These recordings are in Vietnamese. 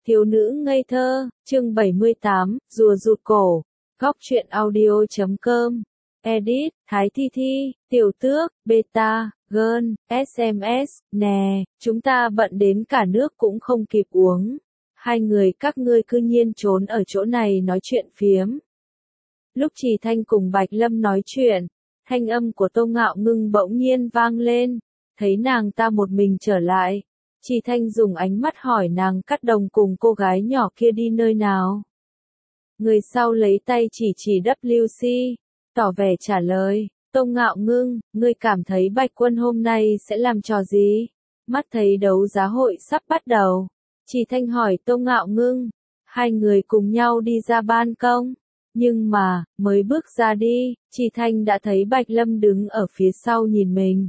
Thiếu nữ ngây thơ, chương 78, rùa rụt cổ. Góc truyện audio.com. Edit, Thái Thi Thi, Tiểu Tước, Beta, Girl, SMS, nè, chúng ta bận đến cả nước cũng không kịp uống. Hai người các ngươi cư nhiên trốn ở chỗ này nói chuyện phiếm. Lúc Trì Thanh cùng Bạch Lâm nói chuyện, thanh âm của Tô Ngạo Ngưng bỗng nhiên vang lên, thấy nàng ta một mình trở lại. Trì Thanh dùng ánh mắt hỏi nàng Cát Đồng cùng cô gái nhỏ kia đi nơi nào. Người sau lấy tay chỉ WC, tỏ vẻ trả lời, Tô Ngạo Ngưng, ngươi cảm thấy Bạch Quân hôm nay sẽ làm trò gì? Mắt thấy đấu giá hội sắp bắt đầu. Trì Thanh hỏi Tô Ngạo Ngưng, hai người cùng nhau đi ra ban công. Nhưng mà, mới bước ra đi, Trì Thanh đã thấy Bạch Lâm đứng ở phía sau nhìn mình.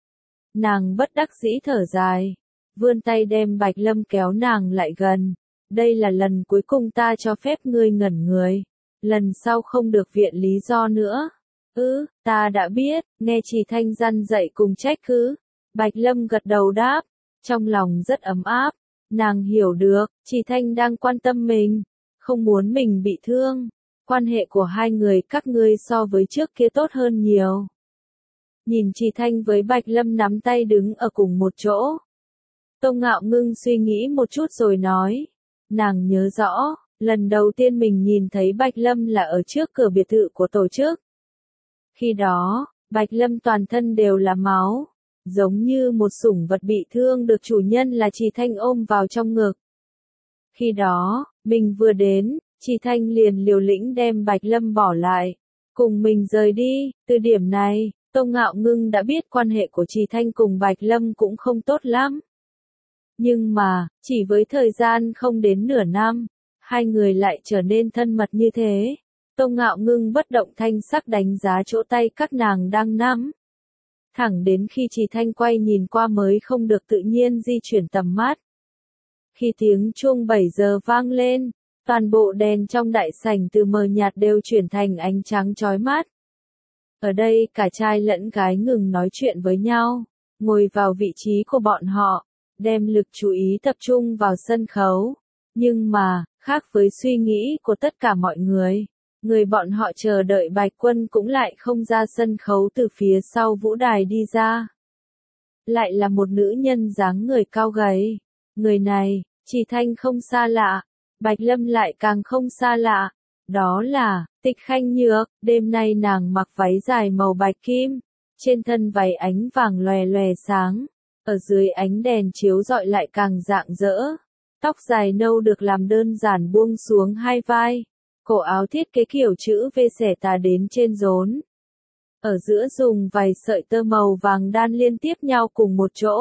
Nàng bất đắc dĩ thở dài, vươn tay đem Bạch Lâm kéo nàng lại gần. Đây là lần cuối cùng ta cho phép ngươi ngẩn người. Lần sau không được viện lý do nữa. Ta đã biết, nghe Trì Thanh răn dạy cùng trách cứ. Bạch Lâm gật đầu đáp, trong lòng rất ấm áp. Nàng hiểu được, Trì Thanh đang quan tâm mình, không muốn mình bị thương. Quan hệ của hai người các ngươi so với trước kia tốt hơn nhiều. Nhìn Trì Thanh với Bạch Lâm nắm tay đứng ở cùng một chỗ. Tô Ngạo Ngưng suy nghĩ một chút rồi nói. Nàng nhớ rõ, lần đầu tiên mình nhìn thấy Bạch Lâm là ở trước cửa biệt thự của tổ chức. Khi đó, Bạch Lâm toàn thân đều là máu, giống như một sủng vật bị thương được chủ nhân là Trì Thanh ôm vào trong ngực. Khi đó, mình vừa đến, Trì Thanh liền liều lĩnh đem Bạch Lâm bỏ lại, cùng mình rời đi. Từ điểm này, Tô Ngạo Ngưng đã biết quan hệ của Trì Thanh cùng Bạch Lâm cũng không tốt lắm. Nhưng mà, chỉ với thời gian không đến nửa năm, hai người lại trở nên thân mật như thế. Tô Ngạo Ngưng bất động thanh sắc đánh giá chỗ tay các nàng đang nắm. Thẳng đến khi Trì Thanh quay nhìn qua mới không được tự nhiên di chuyển tầm mắt. Khi tiếng chuông 7 giờ vang lên, toàn bộ đèn trong đại sảnh từ mờ nhạt đều chuyển thành ánh trắng chói mắt. Ở đây cả trai lẫn gái ngừng nói chuyện với nhau, ngồi vào vị trí của bọn họ, đem lực chú ý tập trung vào sân khấu. Nhưng mà, khác với suy nghĩ của tất cả mọi người, người bọn họ chờ đợi Bạch Quân cũng lại không ra sân khấu từ phía sau vũ đài đi ra. Lại là một nữ nhân dáng người cao gầy. Người này, Trì Thanh không xa lạ, Bạch Lâm lại càng không xa lạ. Đó là, Tịch Khanh Nhược. Đêm nay nàng mặc váy dài màu bạch kim, trên thân váy ánh vàng lòe lòe sáng, ở dưới ánh đèn chiếu rọi lại càng rạng rỡ. Tóc dài nâu được làm đơn giản buông xuống hai vai, cổ áo thiết kế kiểu chữ V xẻ tà đến trên rốn. Ở giữa dùng vài sợi tơ màu vàng đan liên tiếp nhau cùng một chỗ,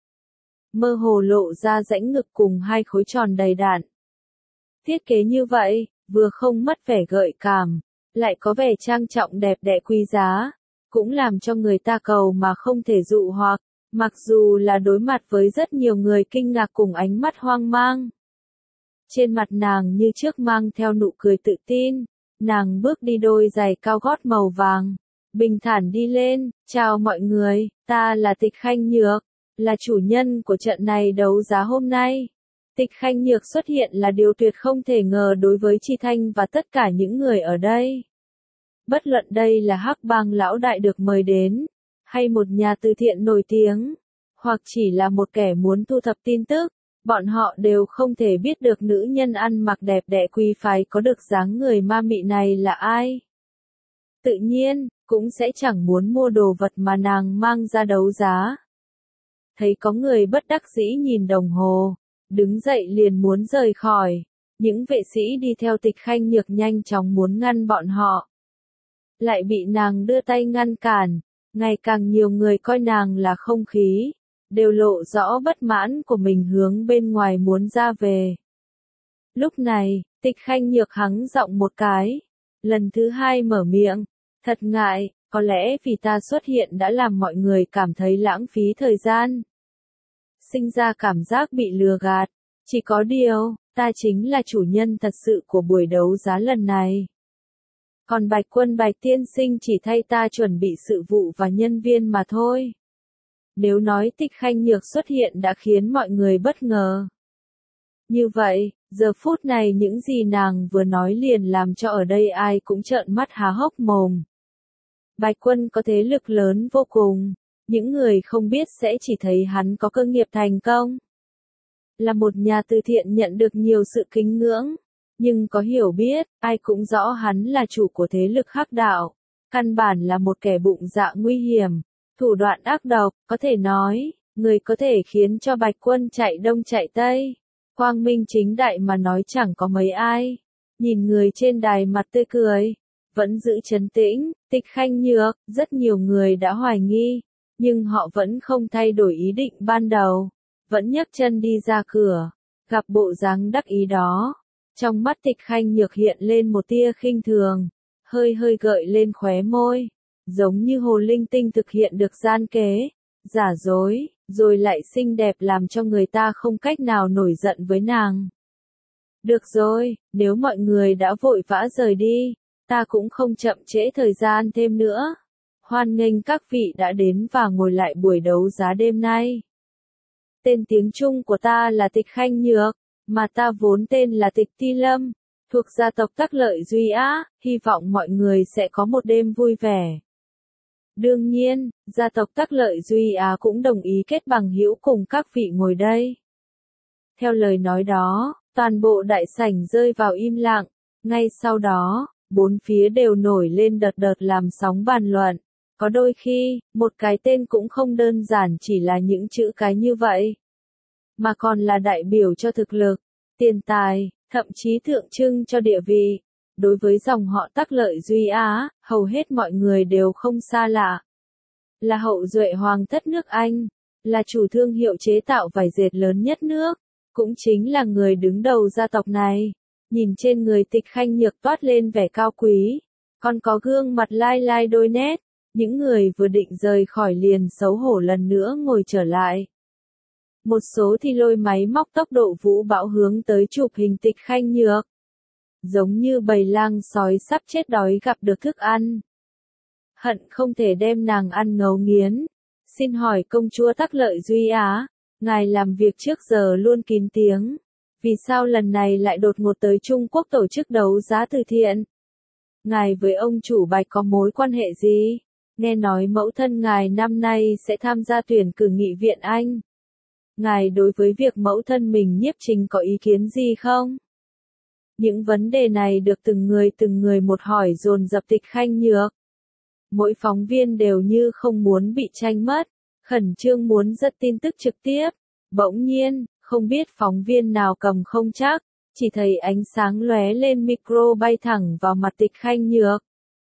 mơ hồ lộ ra rãnh ngực cùng hai khối tròn đầy đặn. Thiết kế như vậy, vừa không mất vẻ gợi cảm, lại có vẻ trang trọng đẹp đẽ quý giá, cũng làm cho người ta cầu mà không thể dụ hoặc, mặc dù là đối mặt với rất nhiều người kinh ngạc cùng ánh mắt hoang mang. Trên mặt nàng như trước mang theo nụ cười tự tin, nàng bước đi đôi giày cao gót màu vàng, bình thản đi lên, chào mọi người, ta là Tịch Khanh Nhược, là chủ nhân của trận này đấu giá hôm nay. Tịch Khanh Nhược xuất hiện là điều tuyệt không thể ngờ đối với Trì Thanh và tất cả những người ở đây. Bất luận đây là Hắc Bang lão đại được mời đến, hay một nhà từ thiện nổi tiếng, hoặc chỉ là một kẻ muốn thu thập tin tức, bọn họ đều không thể biết được nữ nhân ăn mặc đẹp đẽ quý phái có được dáng người ma mị này là ai. Tự nhiên, cũng sẽ chẳng muốn mua đồ vật mà nàng mang ra đấu giá. Thấy có người bất đắc dĩ nhìn đồng hồ, đứng dậy liền muốn rời khỏi. Những vệ sĩ đi theo Tịch Khanh Nhược nhanh chóng muốn ngăn bọn họ, lại bị nàng đưa tay ngăn cản. Ngày càng nhiều người coi nàng là không khí, đều lộ rõ bất mãn của mình hướng bên ngoài muốn ra về. Lúc này, Tịch Khanh Nhược hắng giọng một cái, lần thứ hai mở miệng, thật ngại, có lẽ vì ta xuất hiện đã làm mọi người cảm thấy lãng phí thời gian, sinh ra cảm giác bị lừa gạt. Chỉ có điều, ta chính là chủ nhân thật sự của buổi đấu giá lần này. Còn Bạch Quân Bạch tiên sinh chỉ thay ta chuẩn bị sự vụ và nhân viên mà thôi. Nếu nói Tịch Khanh Nhược xuất hiện đã khiến mọi người bất ngờ, như vậy, Giờ phút này những gì nàng vừa nói liền làm cho ở đây ai cũng trợn mắt há hốc mồm. Bạch Quân có thế lực lớn vô cùng, những người không biết sẽ chỉ thấy hắn có cơ nghiệp thành công. Là một nhà từ thiện nhận được nhiều sự kính ngưỡng, nhưng có hiểu biết, ai cũng rõ hắn là chủ của thế lực hắc đạo, căn bản là một kẻ bụng dạ nguy hiểm, thủ đoạn ác độc, có thể nói, người có thể khiến cho Bạch Quân chạy đông chạy tây. Quang minh chính đại mà nói chẳng có mấy ai. Nhìn người trên đài mặt tươi cười, vẫn giữ trấn tĩnh, Tịch Khanh Nhược, rất nhiều người đã hoài nghi, nhưng họ vẫn không thay đổi ý định ban đầu, vẫn nhấc chân đi ra cửa, gặp bộ dáng đắc ý đó. Trong mắt Tịch Khanh Nhược hiện lên một tia khinh thường, hơi hơi gợi lên khóe môi, giống như hồ linh tinh thực hiện được gian kế, giả dối, rồi lại xinh đẹp làm cho người ta không cách nào nổi giận với nàng. Được rồi, nếu mọi người đã vội vã rời đi, ta cũng không chậm trễ thời gian thêm nữa. Hoan nghênh các vị đã đến và ngồi lại buổi đấu giá đêm nay. Tên tiếng Trung của ta là Tịch Khanh Nhược, mà ta vốn tên là Tịch Ti Lâm, thuộc gia tộc Tắc Lợi Duy Á, hy vọng mọi người sẽ có một đêm vui vẻ. Đương nhiên, gia tộc Tắc Lợi Duy Á cũng đồng ý kết bằng hữu cùng các vị ngồi đây. Theo lời nói đó, toàn bộ đại sảnh rơi vào im lặng, ngay sau đó, bốn phía đều nổi lên đợt đợt làm sóng bàn luận. Có đôi khi, một cái tên cũng không đơn giản chỉ là những chữ cái như vậy, mà còn là đại biểu cho thực lực, tiền tài, thậm chí tượng trưng cho địa vị. Đối với dòng họ Tắc Lợi Duy Á, hầu hết mọi người đều không xa lạ. Là hậu duệ hoàng thất nước Anh, là chủ thương hiệu chế tạo vải dệt lớn nhất nước, cũng chính là người đứng đầu gia tộc này. Nhìn trên người Tịch Khanh Nhược toát lên vẻ cao quý, còn có gương mặt lai lai đôi nét, những người vừa định rời khỏi liền xấu hổ lần nữa ngồi trở lại. Một số thì lôi máy móc tốc độ vũ bão hướng tới chụp hình Tịch Khanh Nhược. Giống như bầy lang sói sắp chết đói gặp được thức ăn. Hận không thể đem nàng ăn ngấu nghiến. Xin hỏi công chúa Tắc Lợi Duy Á, ngài làm việc trước giờ luôn kín tiếng. Vì sao lần này lại đột ngột tới Trung Quốc tổ chức đấu giá từ thiện? Ngài với ông chủ Bạch có mối quan hệ gì? Nghe nói mẫu thân ngài năm nay sẽ tham gia tuyển cử nghị viện Anh. Ngài đối với việc mẫu thân mình nhiếp trình có ý kiến gì không? Những vấn đề này được từng người một hỏi dồn dập Tịch Khanh Nhược. Mỗi phóng viên đều như không muốn bị tranh mất, khẩn trương muốn dẫn tin tức trực tiếp. Bỗng nhiên, không biết phóng viên nào cầm không chắc, chỉ thấy ánh sáng lóe lên micro bay thẳng vào mặt Tịch Khanh Nhược.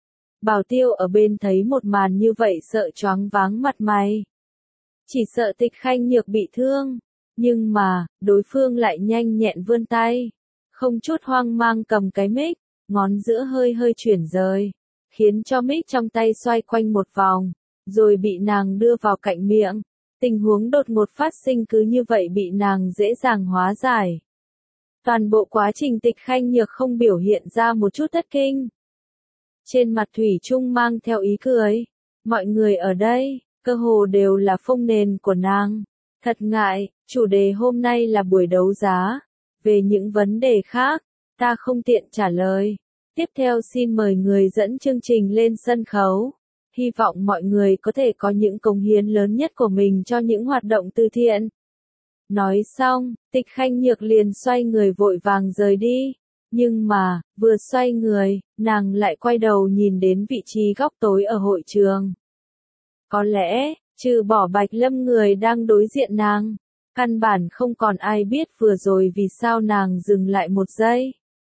Bảo Tiêu ở bên thấy một màn như vậy sợ choáng váng mặt mày. Chỉ sợ Tịch Khanh Nhược bị thương, nhưng mà, đối phương lại nhanh nhẹn vươn tay. Không chút hoang mang cầm cái mic, ngón giữa hơi hơi chuyển rời, khiến cho mic trong tay xoay quanh một vòng, rồi bị nàng đưa vào cạnh miệng. Tình huống đột ngột phát sinh cứ như vậy bị nàng dễ dàng hóa giải. Toàn bộ quá trình Tịch Khanh Nhược không biểu hiện ra một chút thất kinh. Trên mặt thủy chung mang theo ý cười. Mọi người ở đây, cơ hồ đều là phông nền của nàng. Thật ngại, chủ đề hôm nay là buổi đấu giá. Về những vấn đề khác, ta không tiện trả lời. Tiếp theo xin mời người dẫn chương trình lên sân khấu. Hy vọng mọi người có thể có những cống hiến lớn nhất của mình cho những hoạt động từ thiện. Nói xong, Tịch Khanh Nhược liền xoay người vội vàng rời đi. Nhưng mà, vừa xoay người, nàng lại quay đầu nhìn đến vị trí góc tối ở hội trường. Có lẽ, trừ bỏ Bạch Lâm người đang đối diện nàng, căn bản không còn ai biết vừa rồi vì sao nàng dừng lại một giây.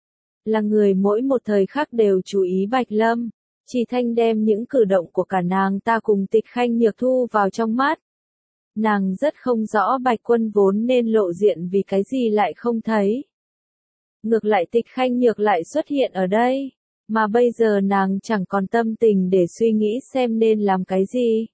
Là người mỗi một thời khắc đều chú ý Bạch Lâm, chỉ thanh đem những cử động của cả nàng ta cùng Tịch Khanh Nhược thu vào trong mắt. Nàng rất không rõ Bạch Quân vốn nên lộ diện vì cái gì lại không thấy. Ngược lại Tịch Khanh Nhược lại xuất hiện ở đây, mà bây giờ nàng chẳng còn tâm tình để suy nghĩ xem nên làm cái gì.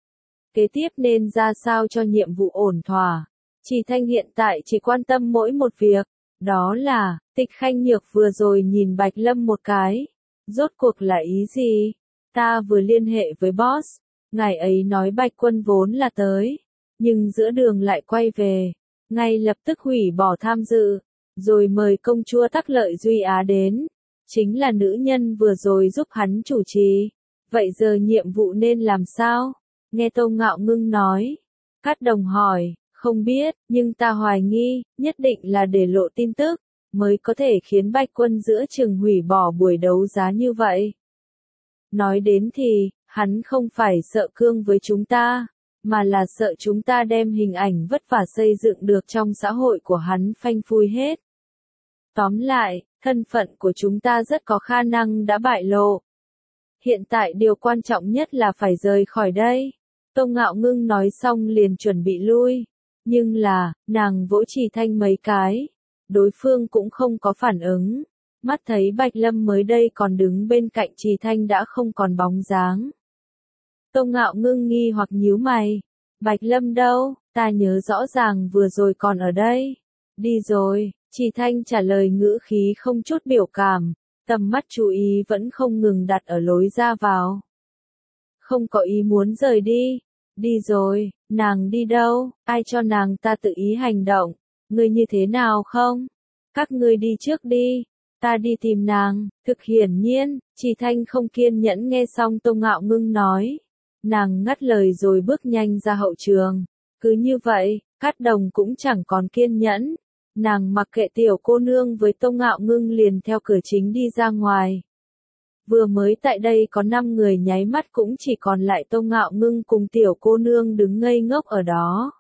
Kế tiếp nên ra sao cho nhiệm vụ ổn thỏa. Chỉ thanh hiện tại chỉ quan tâm mỗi một việc, đó là, Tịch Khanh Nhược vừa rồi nhìn Bạch Lâm một cái. Rốt cuộc là ý gì? Ta vừa liên hệ với boss, ngài ấy nói Bạch Quân vốn là tới, nhưng giữa đường lại quay về, ngay lập tức hủy bỏ tham dự. rồi mời công chúa Tắc Lợi Duy Á đến. Chính là nữ nhân vừa rồi giúp hắn chủ trì. Vậy giờ nhiệm vụ nên làm sao? Nghe Tô Ngạo Ngưng nói. Cát Đồng hỏi, không biết, nhưng ta hoài nghi, nhất định là để lộ tin tức, mới có thể khiến Bạch Quân giữa chừng hủy bỏ buổi đấu giá như vậy. Nói đến thì, hắn không phải sợ cương với chúng ta, mà là sợ chúng ta đem hình ảnh vất vả xây dựng được trong xã hội của hắn phanh phui hết. Tóm lại, thân phận của chúng ta rất có khả năng đã bại lộ. Hiện tại điều quan trọng nhất là phải rời khỏi đây. Tô Ngạo Ngưng nói xong liền chuẩn bị lui. Nhưng là, nàng vỗ Trì Thanh mấy cái. Đối phương cũng không có phản ứng. Mắt thấy Bạch Lâm mới đây còn đứng bên cạnh Trì Thanh đã không còn bóng dáng. Tô Ngạo Ngưng nghi hoặc nhíu mày. Bạch Lâm đâu, ta nhớ rõ ràng vừa rồi còn ở đây. Đi rồi, Trì Thanh trả lời ngữ khí không chút biểu cảm. Tầm mắt chú ý vẫn không ngừng đặt ở lối ra vào. Không có ý muốn rời đi. Đi rồi, nàng đi đâu, ai cho nàng ta tự ý hành động, ngươi như thế nào không? Các ngươi đi trước đi, ta đi tìm nàng. Thực hiển nhiên, Trì Thanh không kiên nhẫn nghe xong Tô Ngạo Ngưng nói. Nàng ngắt lời rồi bước nhanh ra hậu trường. Cứ như vậy, Cát Đồng cũng chẳng còn kiên nhẫn. Nàng mặc kệ tiểu cô nương với Tô Ngạo Ngưng liền theo cửa chính đi ra ngoài. Vừa mới tại đây có 5 người nháy mắt cũng chỉ còn lại Tô Ngạo Ngưng cùng tiểu cô nương đứng ngây ngốc ở đó.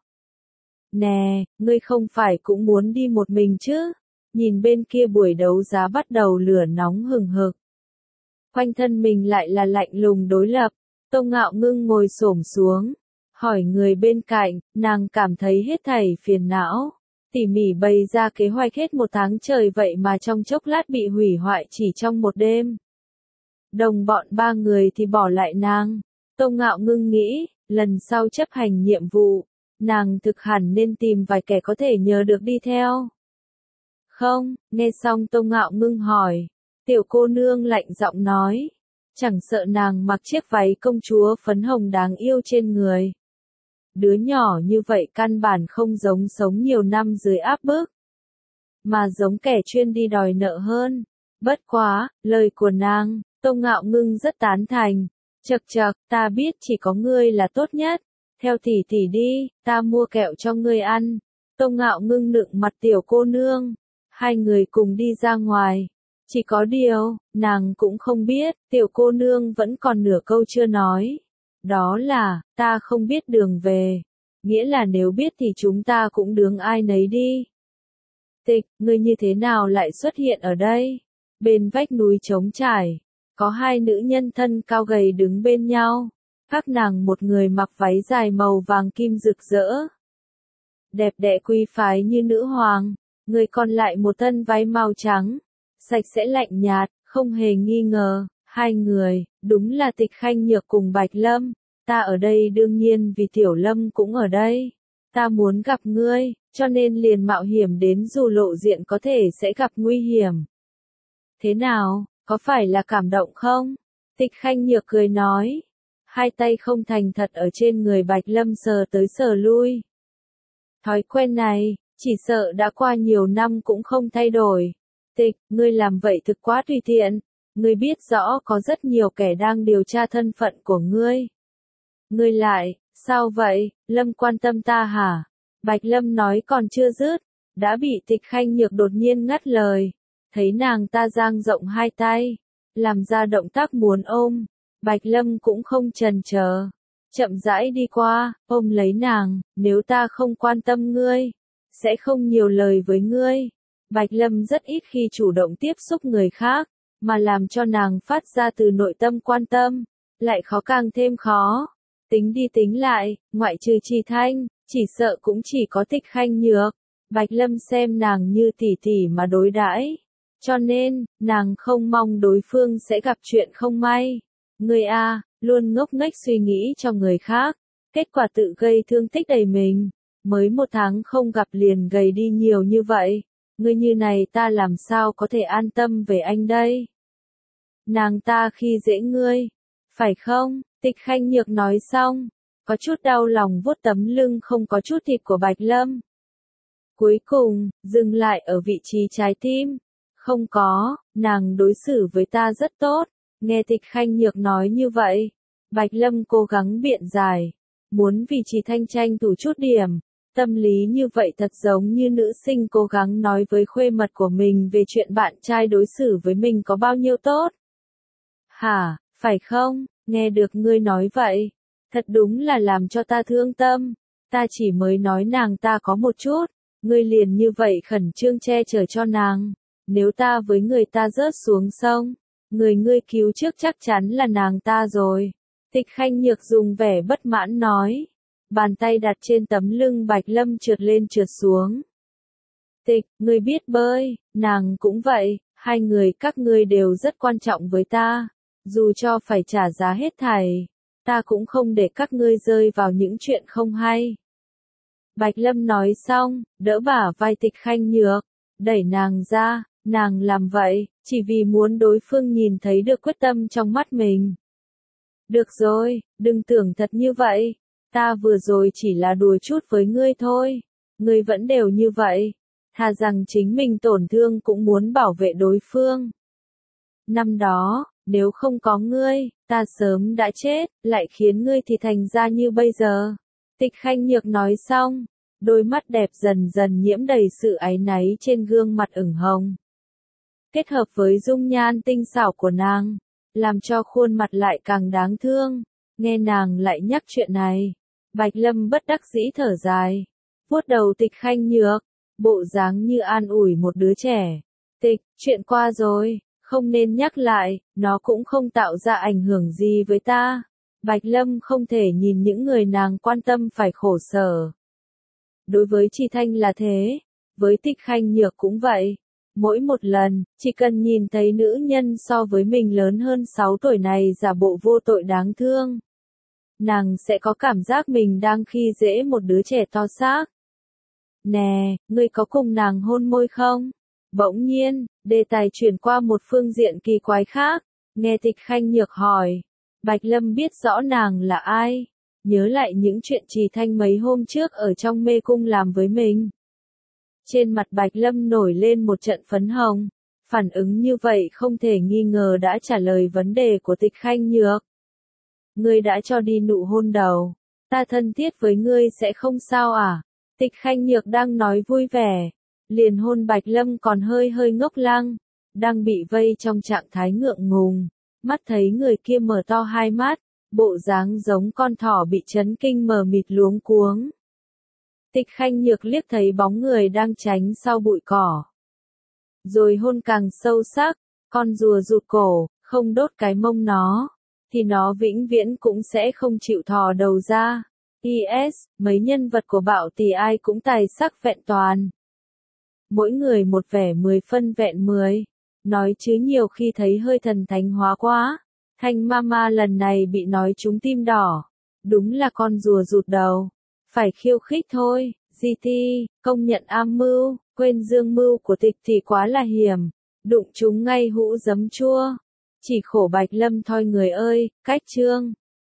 Nè, ngươi không phải cũng muốn đi một mình chứ? Nhìn bên kia buổi đấu giá bắt đầu lửa nóng hừng hực. Quanh thân mình lại là lạnh lùng đối lập. Tô Ngạo Ngưng ngồi xổm xuống, hỏi người bên cạnh, nàng cảm thấy hết thảy phiền não. Tỉ mỉ bày ra kế hoạch hết một tháng trời vậy mà trong chốc lát bị hủy hoại chỉ trong một đêm. Đồng bọn 3 người thì bỏ lại nàng. Tô Ngạo Ngưng nghĩ, lần sau chấp hành nhiệm vụ, nàng thực hẳn nên tìm vài kẻ có thể nhờ được đi theo. Không, nghe xong Tô Ngạo Ngưng hỏi. Tiểu cô nương lạnh giọng nói. Chẳng sợ nàng mặc chiếc váy công chúa phấn hồng đáng yêu trên người. Đứa nhỏ như vậy căn bản không giống sống nhiều năm dưới áp bức, mà giống kẻ chuyên đi đòi nợ hơn. Bất quá, lời của nàng, Tô Ngạo Ngưng rất tán thành. Chậc chậc, ta biết chỉ có ngươi là tốt nhất. Theo tỷ tỷ đi, ta mua kẹo cho ngươi ăn. Tô Ngạo Ngưng nựng mặt tiểu cô nương. Hai người cùng đi ra ngoài. Chỉ có điều, nàng cũng không biết, tiểu cô nương vẫn còn nửa câu chưa nói. Đó là, ta không biết đường về. Nghĩa là nếu biết thì chúng ta cũng đường ai nấy đi. Tịch, ngươi như thế nào lại xuất hiện ở đây? Bên vách núi trống trải, có 2 nữ nhân thân cao gầy đứng bên nhau. Các nàng một người mặc váy dài màu vàng kim rực rỡ. Đẹp đẽ quý phái như nữ hoàng. Người còn lại một thân váy màu trắng. Sạch sẽ lạnh nhạt, không hề nghi ngờ. 2 người, đúng là Tịch Khanh Nhược cùng Bạch Lâm. Ta ở đây đương nhiên vì Tiểu Lâm cũng ở đây. Ta muốn gặp ngươi, cho nên liền mạo hiểm đến dù lộ diện có thể sẽ gặp nguy hiểm. Thế nào, có phải là cảm động không? Tịch Khanh Nhược cười nói. 2 tay không thành thật ở trên người Bạch Lâm sờ tới sờ lui. Thói quen này, chỉ sợ đã qua nhiều năm cũng không thay đổi. Tịch, ngươi làm vậy thực quá tùy tiện. Ngươi biết rõ có rất nhiều kẻ đang điều tra thân phận của ngươi. Ngươi lại, sao vậy, Lâm quan tâm ta hả? Bạch Lâm nói còn chưa dứt, đã bị Tịch Khanh Nhược đột nhiên ngắt lời. Thấy nàng ta dang rộng 2 tay, làm ra động tác muốn ôm. Bạch Lâm cũng không chần chờ, chậm rãi đi qua, ôm lấy nàng. Nếu ta không quan tâm ngươi, sẽ không nhiều lời với ngươi. Bạch Lâm rất ít khi chủ động tiếp xúc người khác, mà làm cho nàng phát ra từ nội tâm quan tâm, lại khó càng thêm khó. Tính đi tính lại, ngoại trừ Trì Thanh, chỉ sợ cũng chỉ có Tịch Khanh Nhược. Bạch Lâm xem nàng như tỷ tỷ mà đối đãi, cho nên, nàng không mong đối phương sẽ gặp chuyện không may. Người A, luôn ngốc nghếch suy nghĩ cho người khác, kết quả tự gây thương tích đầy mình. Mới 1 tháng không gặp liền gầy đi nhiều như vậy. Ngươi như này ta làm sao có thể an tâm về anh đây? Nàng ta khi dễ ngươi, phải không? Tịch Khanh Nhược nói xong, có chút đau lòng vuốt tấm lưng không có chút thịt của Bạch Lâm. Cuối cùng, dừng lại ở vị trí trái tim. Không có, nàng đối xử với ta rất tốt. Nghe Tịch Khanh Nhược nói như vậy, Bạch Lâm cố gắng biện giải. Muốn vì Trì Thanh tranh thủ chút điểm. Tâm lý như vậy thật giống như nữ sinh cố gắng nói với khuê mật của mình về chuyện bạn trai đối xử với mình có bao nhiêu tốt. Hả, phải không? Nghe được ngươi nói vậy. Thật đúng là làm cho ta thương tâm. Ta chỉ mới nói nàng ta có một chút. Ngươi liền như vậy khẩn trương che chở cho nàng. Nếu ta với người ta rớt xuống sông, người ngươi cứu trước chắc chắn là nàng ta rồi. Tịch Khanh Nhược dùng vẻ bất mãn nói. Bàn tay đặt trên tấm lưng Bạch Lâm trượt lên trượt xuống. Tịch, ngươi biết bơi, nàng cũng vậy, hai người các ngươi đều rất quan trọng với ta. Dù cho phải trả giá hết thảy, ta cũng không để các ngươi rơi vào những chuyện không hay. Bạch Lâm nói xong, đỡ bả vai Tịch Khanh Nhược, đẩy nàng ra, nàng làm vậy, chỉ vì muốn đối phương nhìn thấy được quyết tâm trong mắt mình. Được rồi, đừng tưởng thật như vậy, ta vừa rồi chỉ là đùa chút với ngươi thôi, ngươi vẫn đều như vậy, thà rằng chính mình tổn thương cũng muốn bảo vệ đối phương. Năm đó, nếu không có ngươi, ta sớm đã chết, lại khiến ngươi thì thành ra như bây giờ. Tịch Khanh Nhược nói xong, đôi mắt đẹp dần dần nhiễm đầy sự áy náy trên gương mặt ửng hồng. Kết hợp với dung nhan tinh xảo của nàng, làm cho khuôn mặt lại càng đáng thương. Nghe nàng lại nhắc chuyện này, Bạch Lâm bất đắc dĩ thở dài, vuốt đầu Tịch Khanh Nhược, bộ dáng như an ủi một đứa trẻ. Tịch, chuyện qua rồi, không nên nhắc lại, nó cũng không tạo ra ảnh hưởng gì với ta. Bạch Lâm không thể nhìn những người nàng quan tâm phải khổ sở. Đối với Trì Thanh là thế, với Tịch Khanh Nhược cũng vậy. Mỗi một lần, chỉ cần nhìn thấy nữ nhân so với mình lớn hơn 6 tuổi này giả bộ vô tội đáng thương, nàng sẽ có cảm giác mình đang khi dễ một đứa trẻ to xác. Nè, ngươi có cùng nàng hôn môi không? Bỗng nhiên, đề tài chuyển qua một phương diện kỳ quái khác. Nghe Tịch Khanh Nhược hỏi, Bạch Lâm biết rõ nàng là ai. Nhớ lại những chuyện Trì Thanh mấy hôm trước ở trong mê cung làm với mình. Trên mặt Bạch Lâm nổi lên một trận phấn hồng. Phản ứng như vậy không thể nghi ngờ đã trả lời vấn đề của Tịch Khanh Nhược. Ngươi đã cho đi nụ hôn đầu. Ta thân thiết với ngươi sẽ không sao à? Tịch Khanh Nhược đang nói vui vẻ. Liền hôn Bạch Lâm còn hơi hơi ngốc lăng. Đang bị vây trong trạng thái ngượng ngùng. Mắt thấy người kia mở to hai mắt. Bộ dáng giống con thỏ bị chấn kinh mờ mịt luống cuống. Tịch Khanh Nhược liếc thấy bóng người đang tránh sau bụi cỏ. Rồi hôn càng sâu sắc, con rùa rụt cổ, không đốt cái mông nó, thì nó vĩnh viễn cũng sẽ không chịu thò đầu ra. Is, mấy nhân vật của Bạo Tỳ ai cũng tài sắc vẹn toàn. Mỗi người một vẻ 10 phân vẹn 10. Nói chứ nhiều khi thấy hơi thần thánh hóa quá. Thanh Mama lần này bị nói trúng tim đỏ. Đúng là con rùa rụt đầu. Phải khiêu khích thôi, GT, công nhận am mưu, quên dương mưu của Tịch thì quá là hiểm. Đụng chúng ngay hũ giấm chua. Chỉ khổ Bạch Lâm thôi người ơi, cách chương.